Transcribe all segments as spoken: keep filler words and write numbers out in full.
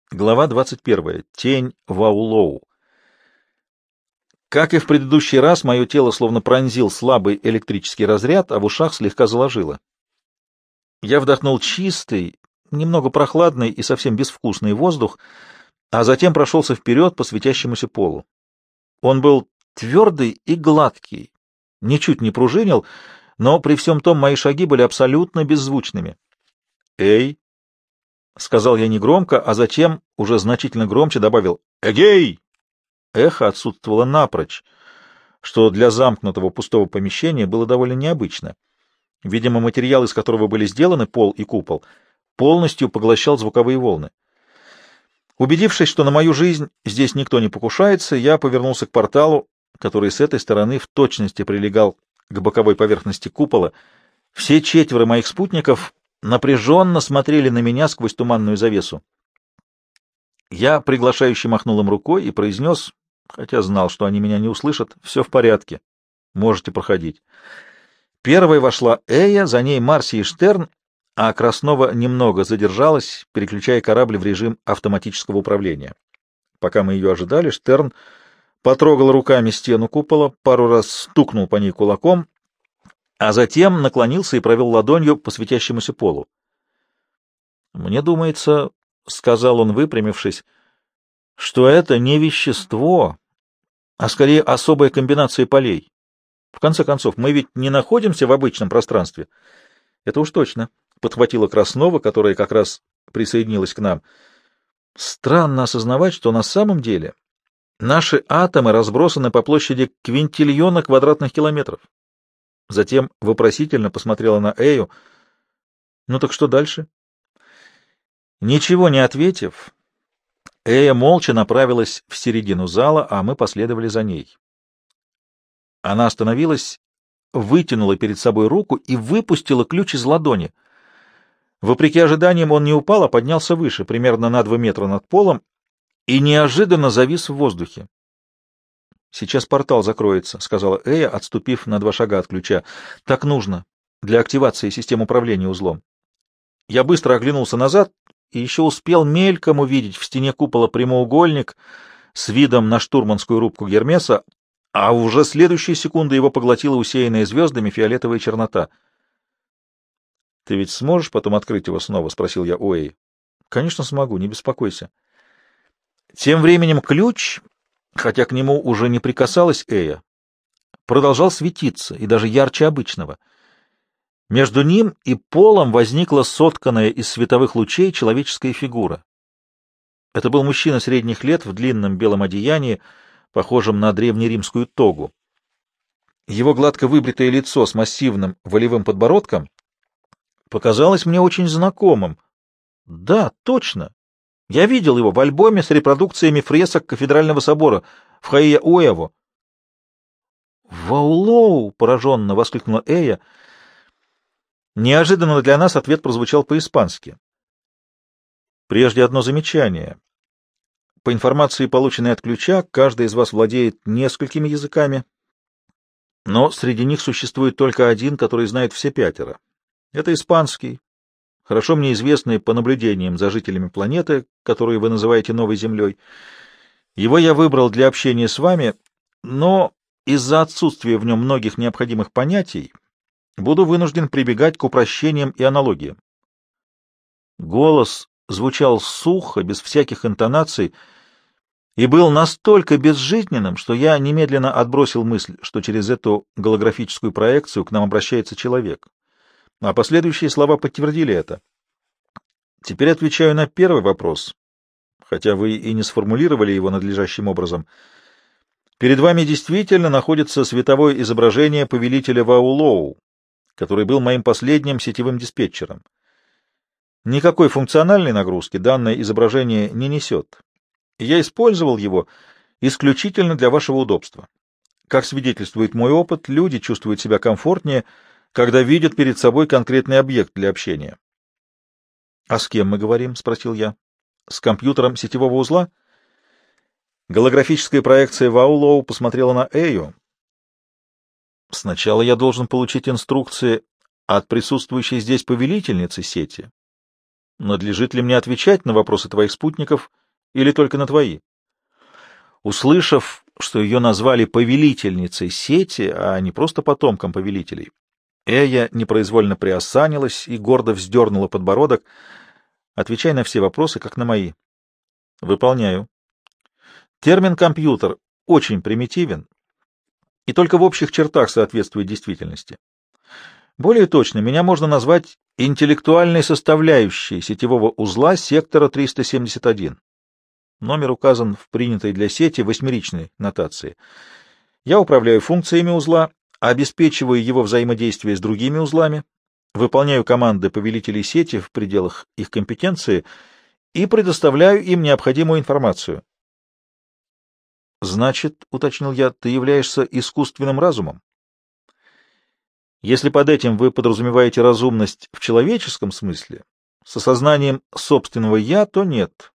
Глава двадцать первая. Тень Ваулоу. Как и в предыдущий раз, мое тело словно пронзил слабый электрический разряд, а в ушах слегка заложило. Я вдохнул чистый, немного прохладный и совсем безвкусный воздух, а затем прошелся вперед по светящемуся полу. Он был твердый и гладкий, ничуть не пружинил, но при всем том мои шаги были абсолютно беззвучными. «Эй!» — сказал я негромко, а затем уже значительно громче добавил «Эгей!». Эхо отсутствовало напрочь, что для замкнутого пустого помещения было довольно необычно. Видимо, материал, из которого были сделаны пол и купол, полностью поглощал звуковые волны. Убедившись, что на мою жизнь здесь никто не покушается, я повернулся к порталу, который с этой стороны в точности прилегал к боковой поверхности купола. Все четверо моих спутников напряженно смотрели на меня сквозь туманную завесу. Я приглашающе махнул им рукой и произнес, хотя знал, что они меня не услышат: «Все в порядке, можете проходить». Первой вошла Эя, за ней Марси и Штерн, а Краснова немного задержалась, переключая корабль в режим автоматического управления. Пока мы ее ожидали, Штерн потрогал руками стену купола, пару раз стукнул по ней кулаком, а затем наклонился и провел ладонью по светящемуся полу. «Мне думается, — сказал он, выпрямившись, — что это не вещество, а скорее особая комбинация полей. В конце концов, мы ведь не находимся в обычном пространстве». «Это уж точно», — подхватила Краснова, которая как раз присоединилась к нам. «Странно осознавать, что на самом деле наши атомы разбросаны по площади квинтильона квадратных километров». Затем вопросительно посмотрела на Эю. «Ну так что дальше?» Ничего не ответив, Эя молча направилась в середину зала, а мы последовали за ней. Она остановилась, вытянула перед собой руку и выпустила ключ из ладони. Вопреки ожиданиям он не упал, а поднялся выше, примерно на два метра над полом, и неожиданно завис в воздухе. «Сейчас портал закроется», — сказала Эя, отступив на два шага от ключа. «Так нужно для активации систем управления узлом». Я быстро оглянулся назад и еще успел мельком увидеть в стене купола прямоугольник с видом на штурманскую рубку Гермеса, а уже следующие секунды его поглотила усеянная звездами фиолетовая чернота. «Ты ведь сможешь потом открыть его снова?» — спросил я у Эи. «Конечно смогу, не беспокойся». Тем временем ключ, хотя к нему уже не прикасалась Эя, продолжал светиться, и даже ярче обычного. Между ним и полом возникла сотканная из световых лучей человеческая фигура. Это был мужчина средних лет в длинном белом одеянии, похожем на древнеримскую тогу. Его гладко выбритое лицо с массивным волевым подбородком показалось мне очень знакомым. Да, точно. Я видел его в альбоме с репродукциями фресок кафедрального собора в Хаия-Уэво. «Ваулоу!» — пораженно воскликнула Эя. Неожиданно для нас ответ прозвучал по-испански. Прежде одно замечание. По информации, полученной от ключа, каждый из вас владеет несколькими языками, но среди них существует только один, который знает все пятеро. Это испанский, хорошо мне известный по наблюдениям за жителями планеты, которую вы называете Новой Землей. Его я выбрал для общения с вами, но из-за отсутствия в нем многих необходимых понятий буду вынужден прибегать к упрощениям и аналогиям. Голос звучал сухо, без всяких интонаций, и был настолько безжизненным, что я немедленно отбросил мысль, что через эту голографическую проекцию к нам обращается человек. А последующие слова подтвердили это. Теперь отвечаю на первый вопрос, хотя вы и не сформулировали его надлежащим образом. Перед вами действительно находится световое изображение повелителя Ваулоу, который был моим последним сетевым диспетчером. Никакой функциональной нагрузки данное изображение не несет. Я использовал его исключительно для вашего удобства. Как свидетельствует мой опыт, люди чувствуют себя комфортнее, когда видят перед собой конкретный объект для общения. — А с кем мы говорим? — спросил я. — С компьютером сетевого узла? Голографическая проекция Ваулоу посмотрела на Эю. Сначала я должен получить инструкции от присутствующей здесь повелительницы сети. Надлежит ли мне отвечать на вопросы твоих спутников или только на твои? Услышав, что ее назвали повелительницей сети, а не просто потомком повелителей, Эя непроизвольно приосанилась и гордо вздернула подбородок. Отвечай на все вопросы, как на мои. Выполняю. Термин «компьютер» очень примитивен и только в общих чертах соответствует действительности. Более точно, меня можно назвать интеллектуальной составляющей сетевого узла сектора триста семьдесят один. Номер указан в принятой для сети восьмеричной нотации. Я управляю функциями узла, обеспечиваю его взаимодействие с другими узлами, выполняю команды повелителей сети в пределах их компетенции и предоставляю им необходимую информацию. Значит, — уточнил я, — ты являешься искусственным разумом? Если под этим вы подразумеваете разумность в человеческом смысле, с осознанием собственного «я», то нет.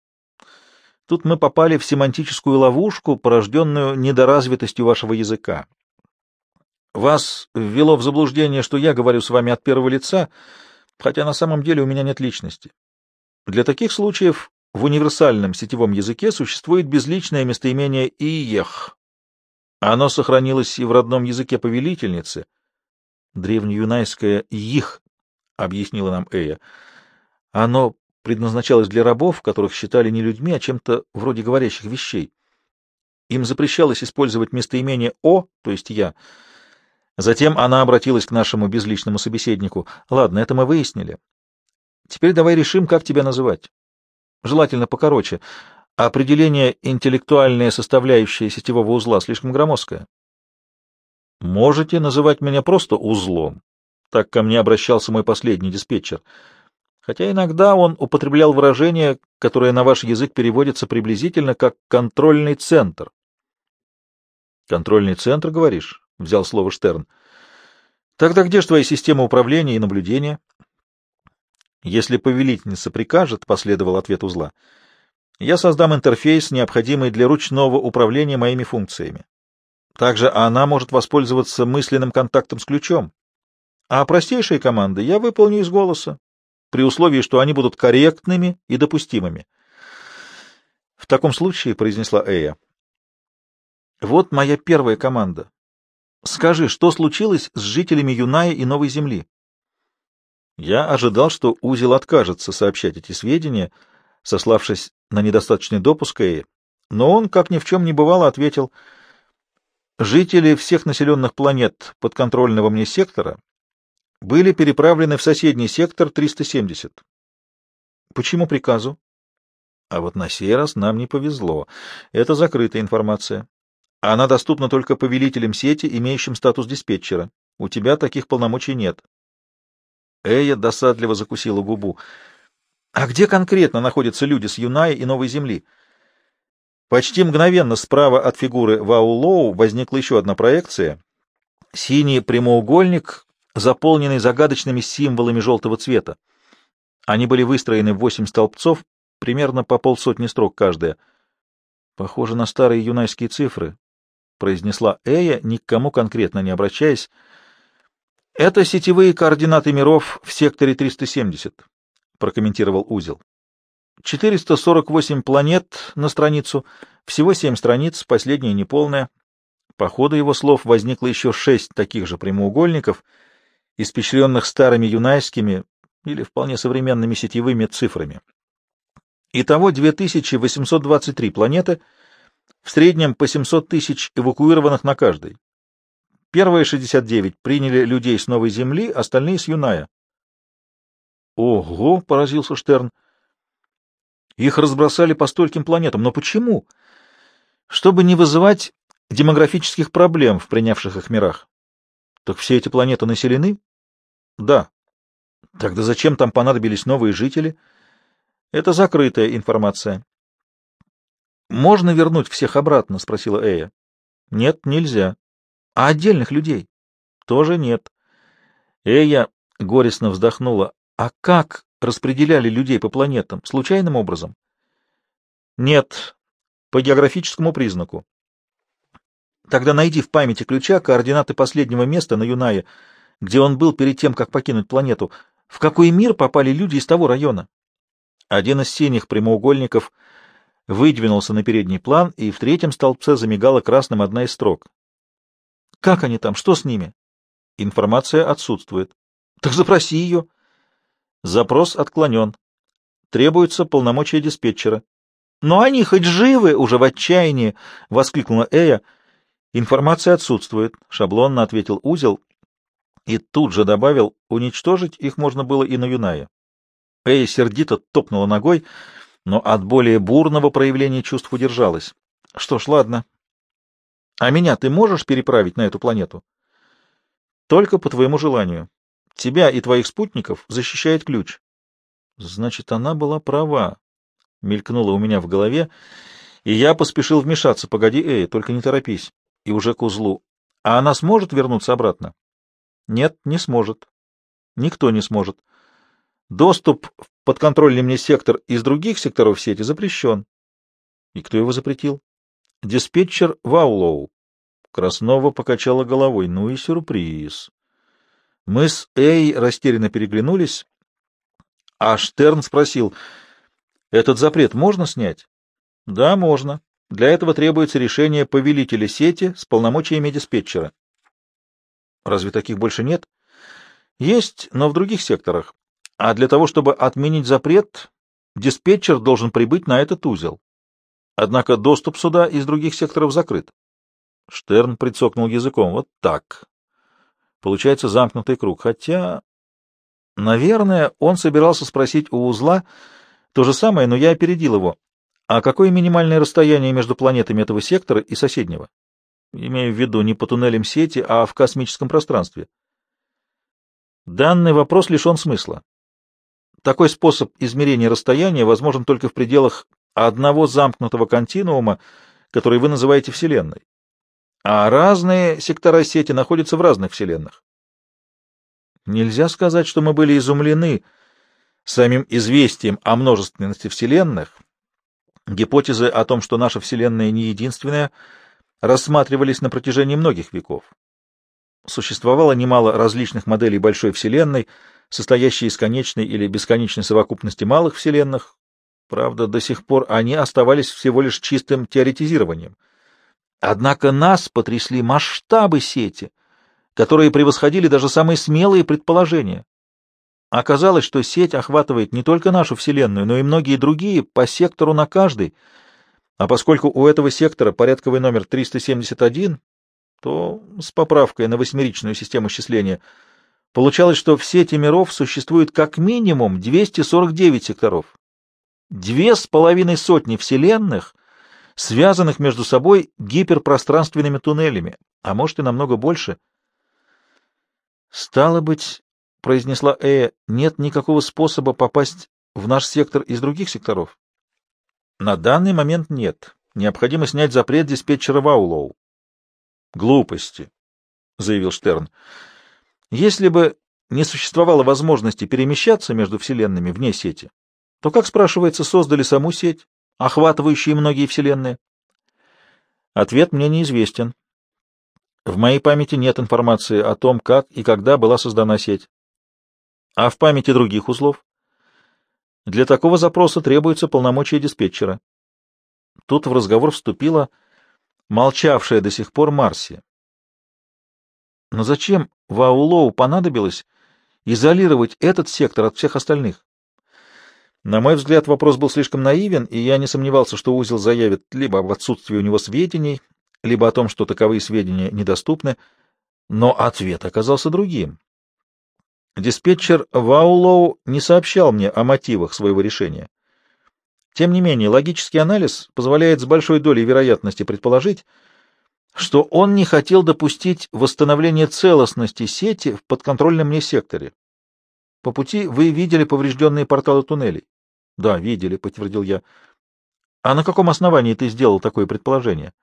Тут мы попали в семантическую ловушку, порожденную недоразвитостью вашего языка. Вас ввело в заблуждение, что я говорю с вами от первого лица, хотя на самом деле у меня нет личности. Для таких случаев в универсальном сетевом языке существует безличное местоимение «иех». Оно сохранилось и в родном языке повелительницы, древнеюнайское «их», объяснила нам Эя. Оно предназначалось для рабов, которых считали не людьми, а чем-то вроде говорящих вещей. Им запрещалось использовать местоимение «о», то есть «я». Затем она обратилась к нашему безличному собеседнику. «Ладно, это мы выяснили. Теперь давай решим, как тебя называть. Желательно покороче. Определение «интеллектуальная составляющая сетевого узла» слишком громоздкое. Можете называть меня просто узлом. Так ко мне обращался мой последний диспетчер. Хотя иногда он употреблял выражение, которое на ваш язык переводится приблизительно как «контрольный центр». «Контрольный центр, говоришь?» — взял слово Штерн. «Тогда где же твоя система управления и наблюдения?» «Если повелительница прикажет», — последовал ответ узла, — «я создам интерфейс, необходимый для ручного управления моими функциями. Также она может воспользоваться мысленным контактом с ключом. А простейшие команды я выполню из голоса, при условии, что они будут корректными и допустимыми». «В таком случае», — произнесла Эя, — «вот моя первая команда. Скажи, что случилось с жителями Юная и Новой Земли?» Я ожидал, что узел откажется сообщать эти сведения, сославшись на недостаточный допуск Эи, но он, как ни в чем не бывало, ответил: «Жители всех населенных планет подконтрольного мне сектора были переправлены в соседний сектор триста семьдесят. Почему приказу? А вот на сей раз нам не повезло. Это закрытая информация. Она доступна только повелителям сети, имеющим статус диспетчера. У тебя таких полномочий нет». Эя досадливо закусила губу. «А где конкретно находятся люди с Юная и Новой Земли?» Почти мгновенно справа от фигуры Вау-Лоу возникла еще одна проекция. Синий прямоугольник, заполненный загадочными символами желтого цвета. Они были выстроены в восемь столбцов, примерно по полсотни строк каждая. «Похоже на старые юнайские цифры», — произнесла Эя, ни к кому конкретно не обращаясь. «Это сетевые координаты миров в секторе триста семьдесят», — прокомментировал узел. четыреста сорок восемь планет на страницу, всего семь страниц, последняя неполная. По ходу его слов возникло еще шесть таких же прямоугольников, испещренных старыми юнайскими или вполне современными сетевыми цифрами. Итого две тысячи восемьсот двадцать три планеты, в среднем по семьсот тысяч эвакуированных на каждой. Первые шестьдесят девять приняли людей с Новой Земли, остальные с Юная. «Ого!» — поразился Штерн. «Их разбросали по стольким планетам. Но почему?» «Чтобы не вызывать демографических проблем в принявших их мирах». «Так все эти планеты населены?» «Да». «Тогда зачем там понадобились новые жители?» «Это закрытая информация». «Можно вернуть всех обратно?» — спросила Эя. «Нет, нельзя». «А отдельных людей?» «Тоже нет». Эя горестно вздохнула. «А как распределяли людей по планетам? Случайным образом?» «Нет, по географическому признаку». «Тогда найди в памяти ключа координаты последнего места на Юнае, где он был перед тем, как покинуть планету. В какой мир попали люди из того района? Один из синих прямоугольников выдвинулся на передний план, и в третьем столбце замигала красным одна из строк. Как они там? Что с ними? Информация отсутствует. Так запроси ее. Запрос отклонен. Требуется полномочия диспетчера. Но они хоть живы, уже в отчаянии, воскликнула Эя. Информация отсутствует, шаблонно ответил узел и тут же добавил, уничтожить их можно было и на Юнае. Эя сердито топнула ногой, но от более бурного проявления чувств удержалась. Что ж, ладно. А меня ты можешь переправить на эту планету? Только по твоему желанию. Тебя и твоих спутников защищает ключ. Значит, она была права. Мелькнуло у меня в голове, и я поспешил вмешаться. Погоди, Эя, только не торопись. И уже к узлу. А она сможет вернуться обратно? Нет, не сможет. Никто не сможет. Доступ в подконтрольный мне сектор из других секторов сети запрещен. И кто его запретил? Диспетчер Ваулоу. Краснова покачала головой. Ну и сюрприз. Мы с Эй растерянно переглянулись, а Штерн спросил, этот запрет можно снять? Да, можно. Для этого требуется решение повелителя сети с полномочиями диспетчера. Разве таких больше нет? Есть, но в других секторах. А для того, чтобы отменить запрет, диспетчер должен прибыть на этот узел. Однако доступ сюда из других секторов закрыт. Штерн прицокнул языком. Вот так. Получается замкнутый круг. Хотя, наверное, он собирался спросить у узла то же самое, но я опередил его. А какое минимальное расстояние между планетами этого сектора и соседнего? Имею в виду не по туннелям сети, а в космическом пространстве. Данный вопрос лишен смысла. Такой способ измерения расстояния возможен только в пределах одного замкнутого континуума, который вы называете Вселенной. А разные сектора сети находятся в разных вселенных. Нельзя сказать, что мы были изумлены самим известием о множественности вселенных. Гипотезы о том, что наша Вселенная не единственная, рассматривались на протяжении многих веков. Существовало немало различных моделей большой Вселенной, состоящей из конечной или бесконечной совокупности малых вселенных. Правда, до сих пор они оставались всего лишь чистым теоретизированием. Однако нас потрясли масштабы сети, которые превосходили даже самые смелые предположения. Оказалось, что сеть охватывает не только нашу Вселенную, но и многие другие по сектору на каждый, а поскольку у этого сектора порядковый номер триста семьдесят один, то с поправкой на восьмеричную систему счисления получалось, что в сети миров существует как минимум двести сорок девять секторов. Две с половиной сотни вселенных, связанных между собой гиперпространственными туннелями, а может и намного больше. «Стало быть, — произнесла Эя, — нет никакого способа попасть в наш сектор из других секторов?» «На данный момент нет. Необходимо снять запрет диспетчера Ваулоу». «Глупости», — заявил Штерн. «Если бы не существовало возможности перемещаться между вселенными вне сети, то, как спрашивается, создали саму сеть, охватывающую многие вселенные?» Ответ мне неизвестен. В моей памяти нет информации о том, как и когда была создана сеть. А в памяти других узлов? Для такого запроса требуется полномочия диспетчера. Тут в разговор вступила молчавшая до сих пор Марси. Но зачем Ваулоу понадобилось изолировать этот сектор от всех остальных? На мой взгляд, вопрос был слишком наивен, и я не сомневался, что узел заявит либо об отсутствии у него сведений, либо о том, что таковые сведения недоступны, но ответ оказался другим. Диспетчер Ваулоу не сообщал мне о мотивах своего решения. Тем не менее, логический анализ позволяет с большой долей вероятности предположить, что он не хотел допустить восстановления целостности сети в подконтрольном мне секторе. По пути вы видели поврежденные порталы туннелей? — Да, видели, — подтвердил я. — А на каком основании ты сделал такое предположение?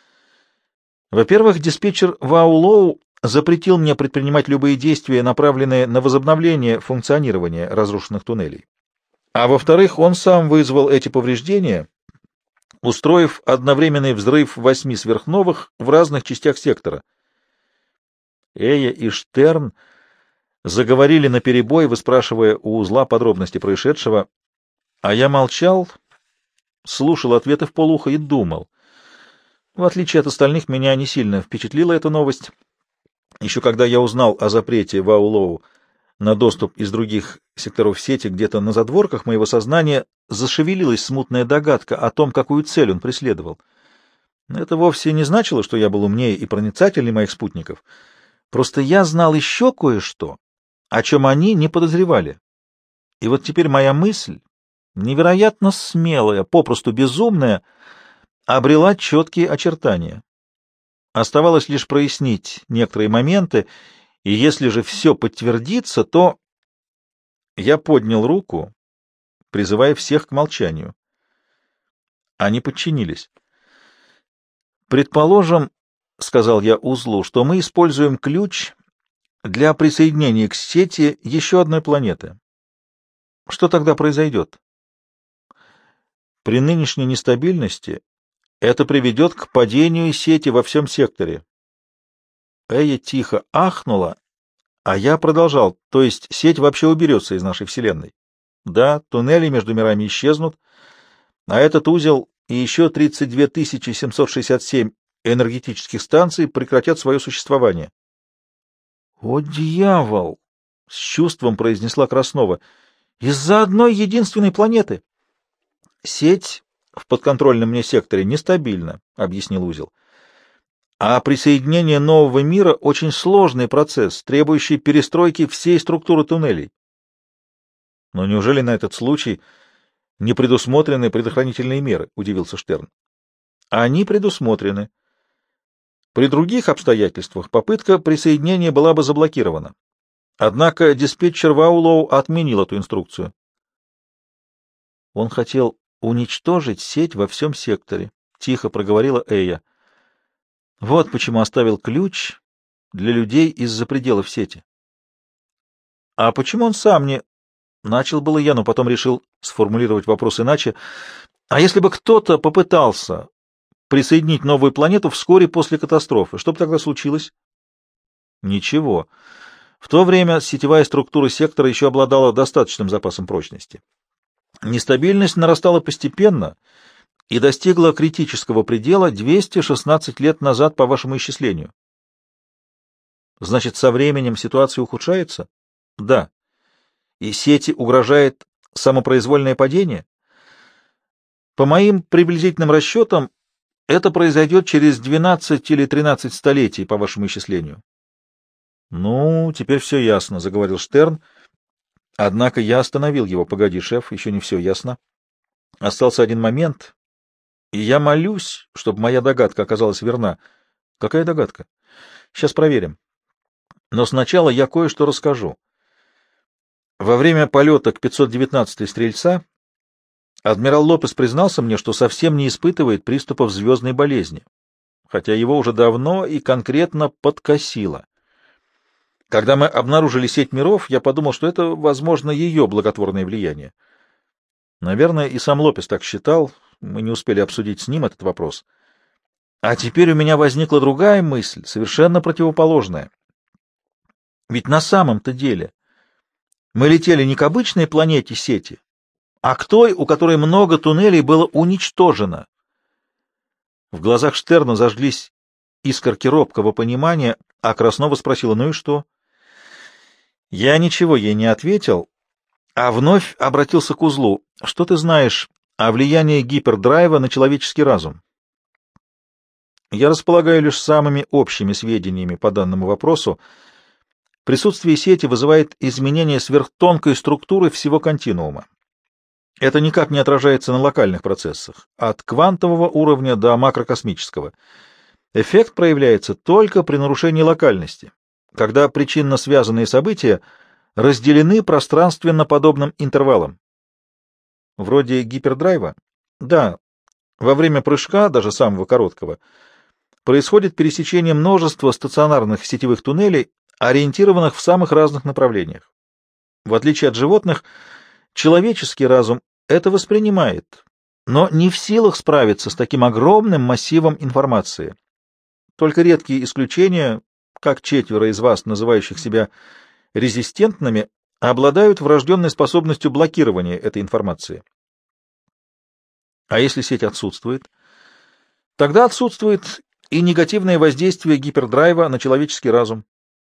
— Во-первых, диспетчер Ваулоу запретил мне предпринимать любые действия, направленные на возобновление функционирования разрушенных туннелей. А во-вторых, он сам вызвал эти повреждения, устроив одновременный взрыв восьми сверхновых в разных частях сектора. Эя и Штерн заговорили наперебой, выспрашивая у узла подробности происшедшего, а я молчал, слушал ответы вполуха и думал. В отличие от остальных, меня не сильно впечатлила эта новость. Еще когда я узнал о запрете в Аулоу на доступ из других секторов сети, где-то на задворках моего сознания зашевелилась смутная догадка о том, какую цель он преследовал. Это вовсе не значило, что я был умнее и проницательнее моих спутников. Просто я знал еще кое-что, о чем они не подозревали. И вот теперь моя мысль, невероятно смелая, попросту безумная, обрела четкие очертания. Оставалось лишь прояснить некоторые моменты, и если же все подтвердится, то... Я поднял руку, призывая всех к молчанию. Они подчинились. «Предположим, — сказал я узлу, — что мы используем ключ для присоединения к сети еще одной планеты. Что тогда произойдет? При нынешней нестабильности это приведет к падению сети во всем секторе». Эя тихо ахнула, а я продолжал, то есть сеть вообще уберется из нашей Вселенной. Да, туннели между мирами исчезнут, а этот узел и еще тридцать две тысячи семьсот шестьдесят семь энергетических станций прекратят свое существование. — О, дьявол! — с чувством произнесла Краснова. — Из-за одной единственной планеты. — Сеть в подконтрольном мне секторе нестабильна, — объяснил узел. А присоединение нового мира — очень сложный процесс, требующий перестройки всей структуры туннелей. — Но неужели на этот случай не предусмотрены предохранительные меры? — удивился Штерн. — Они предусмотрены. При других обстоятельствах попытка присоединения была бы заблокирована. Однако диспетчер Ваулоу отменил эту инструкцию. Он хотел уничтожить сеть во всем секторе, — тихо проговорила Эя. Вот почему оставил ключ для людей из-за пределов сети. — А почему он сам не... Начал было я, но потом решил сформулировать вопрос иначе. А если бы кто-то попытался присоединить новую планету вскоре после катастрофы, что бы тогда случилось? Ничего. В то время сетевая структура сектора еще обладала достаточным запасом прочности. Нестабильность нарастала постепенно и достигла критического предела двести шестнадцать лет назад по вашему исчислению. Значит, со временем ситуация ухудшается? Да. И сети угрожает самопроизвольное падение? По моим приблизительным расчетам, это произойдет через двенадцать или тринадцать столетий по вашему исчислению. Ну, теперь все ясно, — заговорил Штерн. Однако я остановил его. Погоди, шеф, еще не все ясно. Остался один момент, и я молюсь, чтобы моя догадка оказалась верна. Какая догадка? Сейчас проверим. Но сначала я кое-что расскажу. Во время полета к пятьсот девятнадцатой стрельца адмирал Лопес признался мне, что совсем не испытывает приступов звездной болезни, хотя его уже давно и конкретно подкосило. Когда мы обнаружили сеть миров, я подумал, что это, возможно, ее благотворное влияние. Наверное, и сам Лопес так считал, мы не успели обсудить с ним этот вопрос. А теперь у меня возникла другая мысль, совершенно противоположная. Ведь на самом-то деле мы летели не к обычной планете сети, а к той, у которой много туннелей было уничтожено. В глазах Штерна зажглись искорки робкого понимания, а Краснова спросила: «Ну и что?» Я ничего ей не ответил, а вновь обратился к узлу. «Что ты знаешь о влиянии гипердрайва на человеческий разум?» Я располагаю лишь самыми общими сведениями по данному вопросу. Присутствие сети вызывает изменение сверхтонкой структуры всего континуума. Это никак не отражается на локальных процессах, от квантового уровня до макрокосмического. Эффект проявляется только при нарушении локальности, когда причинно связанные события разделены пространственно подобным интервалом. Вроде гипердрайва? Да, во время прыжка, даже самого короткого, происходит пересечение множества стационарных сетевых туннелей, ориентированных в самых разных направлениях. В отличие от животных, человеческий разум это воспринимает, но не в силах справиться с таким огромным массивом информации. Только редкие исключения, как четверо из вас, называющих себя резистентными, обладают врожденной способностью блокирования этой информации. А если сеть отсутствует? Тогда отсутствует и негативное воздействие гипердрайва на человеческий разум.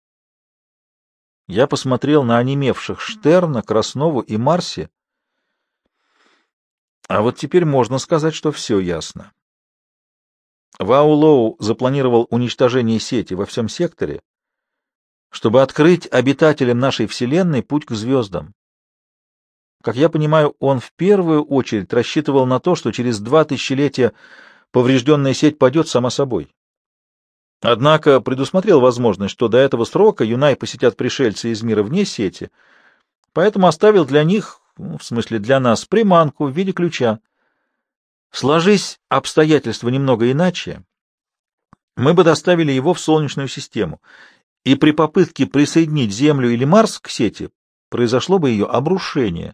Я посмотрел на онемевших Штерна, Краснову и Марси. А вот теперь можно сказать, что все ясно. Вау-Лоу запланировал уничтожение сети во всем секторе, чтобы открыть обитателям нашей Вселенной путь к звездам. Как я понимаю, он в первую очередь рассчитывал на то, что через два тысячелетия поврежденная сеть падет сама собой. Однако предусмотрел возможность, что до этого срока Юнай посетят пришельцы из мира вне сети, поэтому оставил для них, ну, в смысле для нас, приманку в виде ключа. Сложись обстоятельства немного иначе, мы бы доставили его в Солнечную систему, и при попытке присоединить Землю или Марс к сети произошло бы ее обрушение.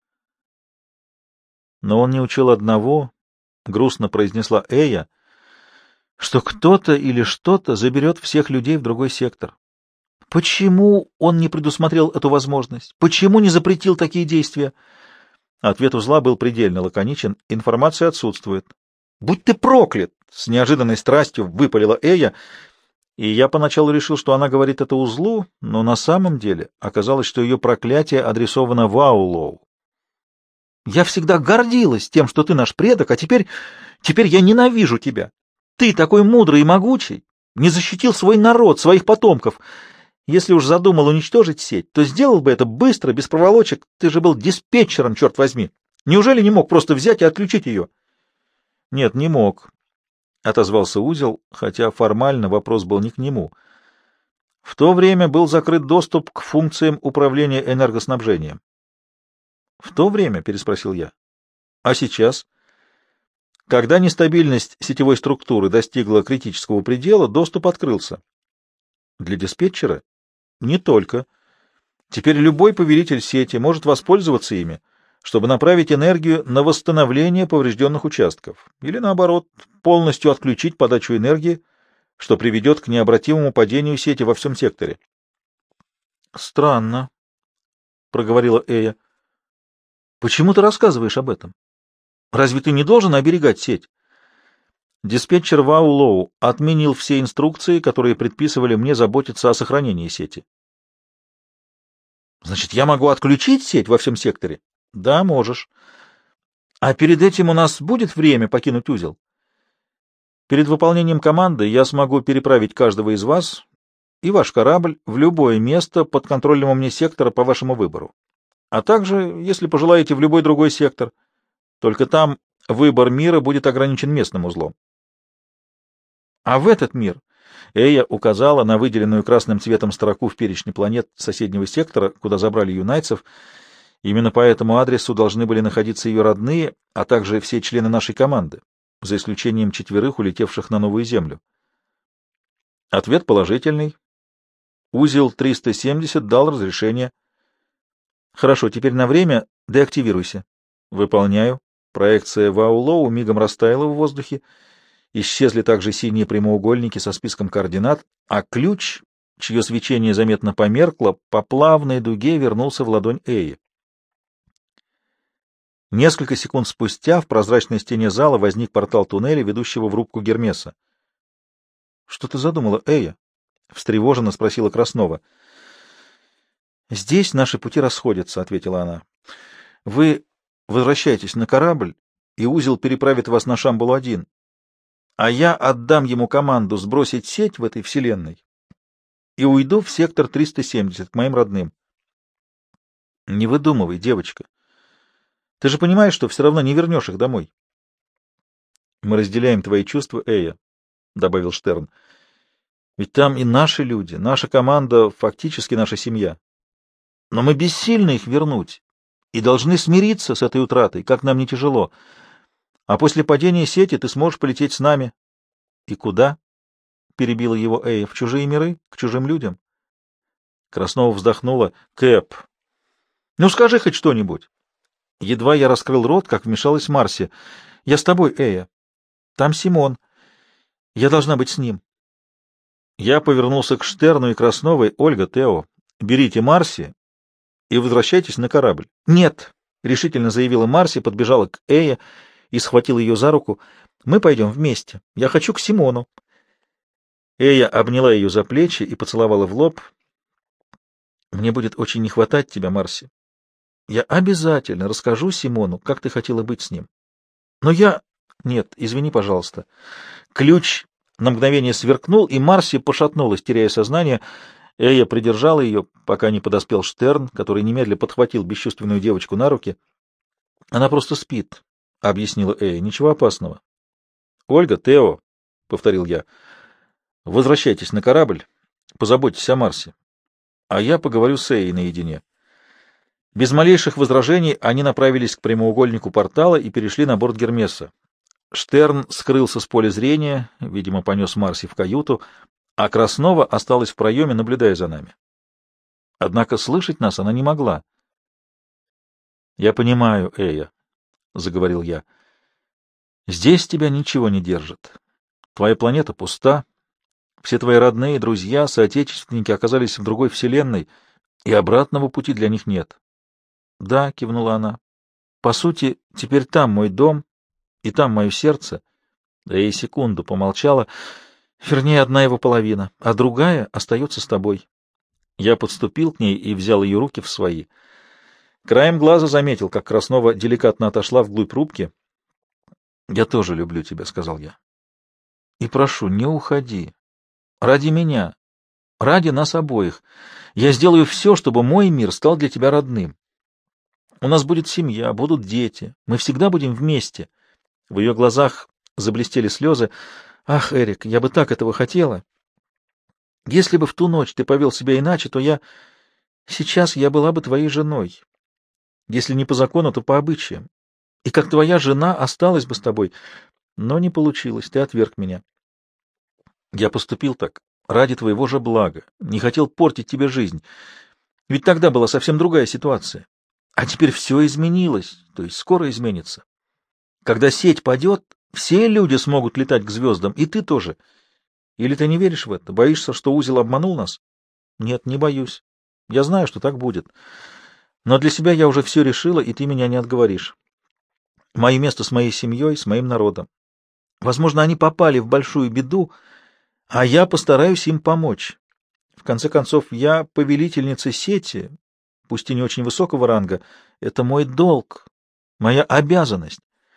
Но он не учел одного, — грустно произнесла Эя, — что кто-то или что-то заберет всех людей в другой сектор. Почему он не предусмотрел эту возможность? Почему не запретил такие действия? Ответ узла был предельно лаконичен. Информация отсутствует. «Будь ты проклят!» — с неожиданной страстью выпалила Эя, и я поначалу решил, что она говорит это узлу, но на самом деле оказалось, что ее проклятие адресовано Вау-Лоу. «Я всегда гордилась тем, что ты наш предок, а теперь... теперь я ненавижу тебя. Ты такой мудрый и могучий, не защитил свой народ, своих потомков. Если уж задумал уничтожить сеть, то сделал бы это быстро, без проволочек. Ты же был диспетчером, черт возьми. Неужели не мог просто взять и отключить ее?» «Нет, не мог», — отозвался Узел, хотя формально вопрос был не к нему. В то время был закрыт доступ к функциям управления энергоснабжением. «В то время?» — переспросил я. «А сейчас?» Когда нестабильность сетевой структуры достигла критического предела, доступ открылся. Для диспетчера? Не только. Теперь любой повелитель сети может воспользоваться ими, чтобы направить энергию на восстановление поврежденных участков, или, наоборот, полностью отключить подачу энергии, что приведет к необратимому падению сети во всем секторе. — Странно, — проговорила Эя. — Почему ты рассказываешь об этом? Разве ты не должен оберегать сеть? Диспетчер Вау-Лоу отменил все инструкции, которые предписывали мне заботиться о сохранении сети. Значит, я могу отключить сеть во всем секторе? Да, можешь. А перед этим у нас будет время покинуть узел? Перед выполнением команды я смогу переправить каждого из вас и ваш корабль в любое место подконтрольного мне сектора по вашему выбору. А также, если пожелаете, в любой другой сектор. Только там выбор мира будет ограничен местным узлом. А в этот мир Эя указала на выделенную красным цветом строку в перечне планет соседнего сектора, куда забрали юнайцев. Именно по этому адресу должны были находиться ее родные, а также все члены нашей команды, за исключением четверых, улетевших на новую Землю. Ответ положительный. Узел триста семьдесят дал разрешение. Хорошо, теперь на время деактивируйся. Выполняю. Проекция Вау-Лоу мигом растаяла в воздухе, исчезли также синие прямоугольники со списком координат, а ключ, чье свечение заметно померкло, по плавной дуге вернулся в ладонь Эи. Несколько секунд спустя в прозрачной стене зала возник портал туннеля, ведущего в рубку Гермеса. — Что ты задумала, Эя? — встревоженно спросила Краснова. — Здесь наши пути расходятся, — ответила она. — Вы возвращайтесь на корабль, и узел переправит вас на Шамбалу-один, а я отдам ему команду сбросить сеть в этой вселенной и уйду в сектор триста семьдесят к моим родным. — Не выдумывай, девочка. Ты же понимаешь, что все равно не вернешь их домой. — Мы разделяем твои чувства, Эя, — добавил Штерн. — Ведь там и наши люди, наша команда, фактически наша семья. Но мы бессильны их вернуть и должны смириться с этой утратой, как нам не тяжело. А после падения сети ты сможешь полететь с нами. — И куда? — перебила его Эя. — В чужие миры? К чужим людям? Краснова вздохнула. — Кэп, ну скажи хоть что-нибудь. Едва я раскрыл рот, как вмешалась Марси. — Я с тобой, Эя. Там Симон. Я должна быть с ним. Я повернулся к Штерну и Красновой. — Ольга, Тео, Берите Марси и возвращайтесь на корабль. — Нет, — решительно заявила Марси, подбежала к Эе и схватила ее за руку. — Мы пойдем вместе. Я хочу к Симону. Эя обняла ее за плечи и поцеловала в лоб. — Мне будет очень не хватать тебя, Марси. Я обязательно расскажу Симону, как ты хотела быть с ним. Но я... Нет, извини, пожалуйста. Ключ на мгновение сверкнул, и Марси пошатнулась, теряя сознание. Эя придержала ее, пока не подоспел Штерн, который немедля подхватил бесчувственную девочку на руки. — Она просто спит, — объяснила Эя. — Ничего опасного. — Ольга, Тео, — повторил я, — возвращайтесь на корабль, позаботьтесь о Марсе, а я поговорю с Эей наедине. Без малейших возражений они направились к прямоугольнику портала и перешли на борт Гермеса. Штерн скрылся с поля зрения, видимо, понес Марси в каюту, а Краснова осталась в проеме, наблюдая за нами. Однако слышать нас она не могла. — Я понимаю, Эя, — заговорил я. — Здесь тебя ничего не держит. Твоя планета пуста. Все твои родные, друзья, соотечественники оказались в другой вселенной, и обратного пути для них нет. — Да, — кивнула она. — По сути, теперь там мой дом, и там мое сердце. Да и секунду помолчала. Вернее, одна его половина, а другая остается с тобой. Я подступил к ней и взял ее руки в свои. Краем глаза заметил, как Краснова деликатно отошла вглубь рубки. — Я тоже люблю тебя, — сказал я. — И прошу, не уходи. Ради меня, ради нас обоих. Я сделаю все, чтобы мой мир стал для тебя родным. У нас будет семья, будут дети. Мы всегда будем вместе. В ее глазах заблестели слезы. Ах, Эрик, я бы так этого хотела. Если бы в ту ночь ты повел себя иначе, то я... Сейчас я была бы твоей женой. Если не по закону, то по обычаям. И как твоя жена осталась бы с тобой. Но не получилось, ты отверг меня. Я поступил так ради твоего же блага. Не хотел портить тебе жизнь. Ведь тогда была совсем другая ситуация. А теперь все изменилось, то есть скоро изменится. Когда сеть падет, все люди смогут летать к звездам, и ты тоже. Или ты не веришь в это? Боишься, что узел обманул нас? Нет, не боюсь. Я знаю, что так будет. Но для себя я уже все решила, и ты меня не отговоришь. Мое место с моей семьей, с моим народом. Возможно, они попали в большую беду, а я постараюсь им помочь. В конце концов, я повелительница сети, пусть и не очень высокого ранга. Это мой долг, моя обязанность.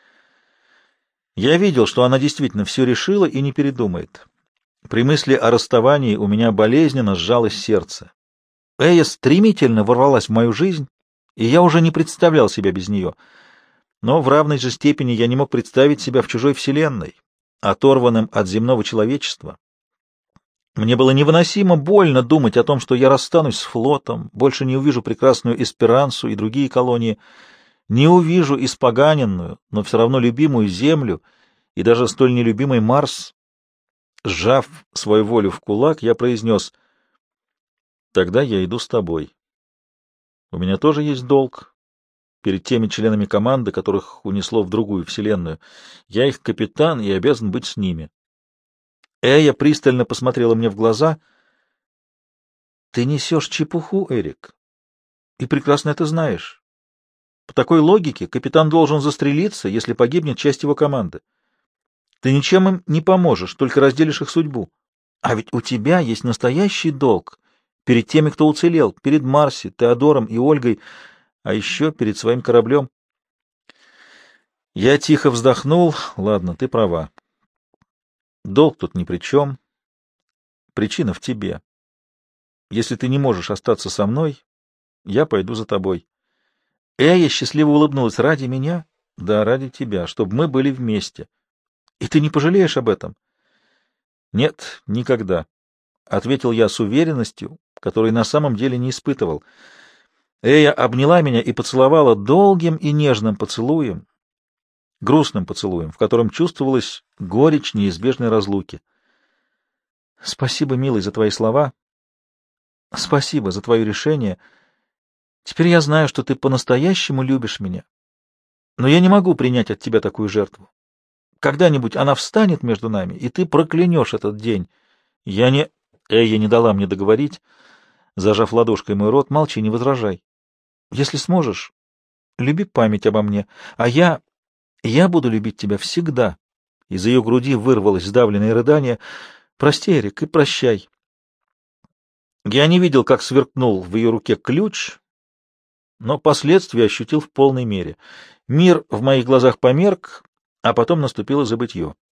Я видел, что она действительно все решила и не передумает. При мысли о расставании у меня болезненно сжалось сердце. Эя стремительно ворвалась в мою жизнь, и я уже не представлял себя без нее. Но в равной же степени я не мог представить себя в чужой вселенной, оторванным от земного человечества. Мне было невыносимо больно думать о том, что я расстанусь с флотом, больше не увижу прекрасную Эсперансу и другие колонии, не увижу испоганенную, но все равно любимую Землю и даже столь нелюбимый Марс. Сжав свою волю в кулак, я произнес: «Тогда я иду с тобой. У меня тоже есть долг перед теми членами команды, которых унесло в другую вселенную. Я их капитан и обязан быть с ними». Эя пристально посмотрела мне в глаза. «Ты несешь чепуху, Эрик, и прекрасно это знаешь. По такой логике капитан должен застрелиться, если погибнет часть его команды. Ты ничем им не поможешь, только разделишь их судьбу. А ведь у тебя есть настоящий долг перед теми, кто уцелел, перед Марси, Теодором и Ольгой, а еще перед своим кораблем». Я тихо вздохнул. Ладно, ты права. Долг тут ни при чем. Причина в тебе. Если ты не можешь остаться со мной, я пойду за тобой. Эя счастливо улыбнулась. Ради меня? Да, ради тебя, чтобы мы были вместе. И ты не пожалеешь об этом? Нет, никогда, — ответил я с уверенностью, которой на самом деле не испытывал. Эя обняла меня и поцеловала долгим и нежным поцелуем, грустным поцелуем, в котором чувствовалась горечь неизбежной разлуки. Спасибо, милый, за твои слова. Спасибо за твое решение. Теперь я знаю, что ты по-настоящему любишь меня. Но я не могу принять от тебя такую жертву. Когда-нибудь она встанет между нами, и ты проклянешь этот день. Я не... Эя не дала мне договорить. зажав ладошкой мой рот. Молчи, не возражай. Если сможешь, люби память обо мне, а я... я буду любить тебя всегда. Из ее груди вырвалось сдавленное рыдание. Прости, Эрик, и прощай. Я не видел, как сверкнул в ее руке ключ, но последствия ощутил в полной мере. Мир в моих глазах померк, а потом наступило забытье.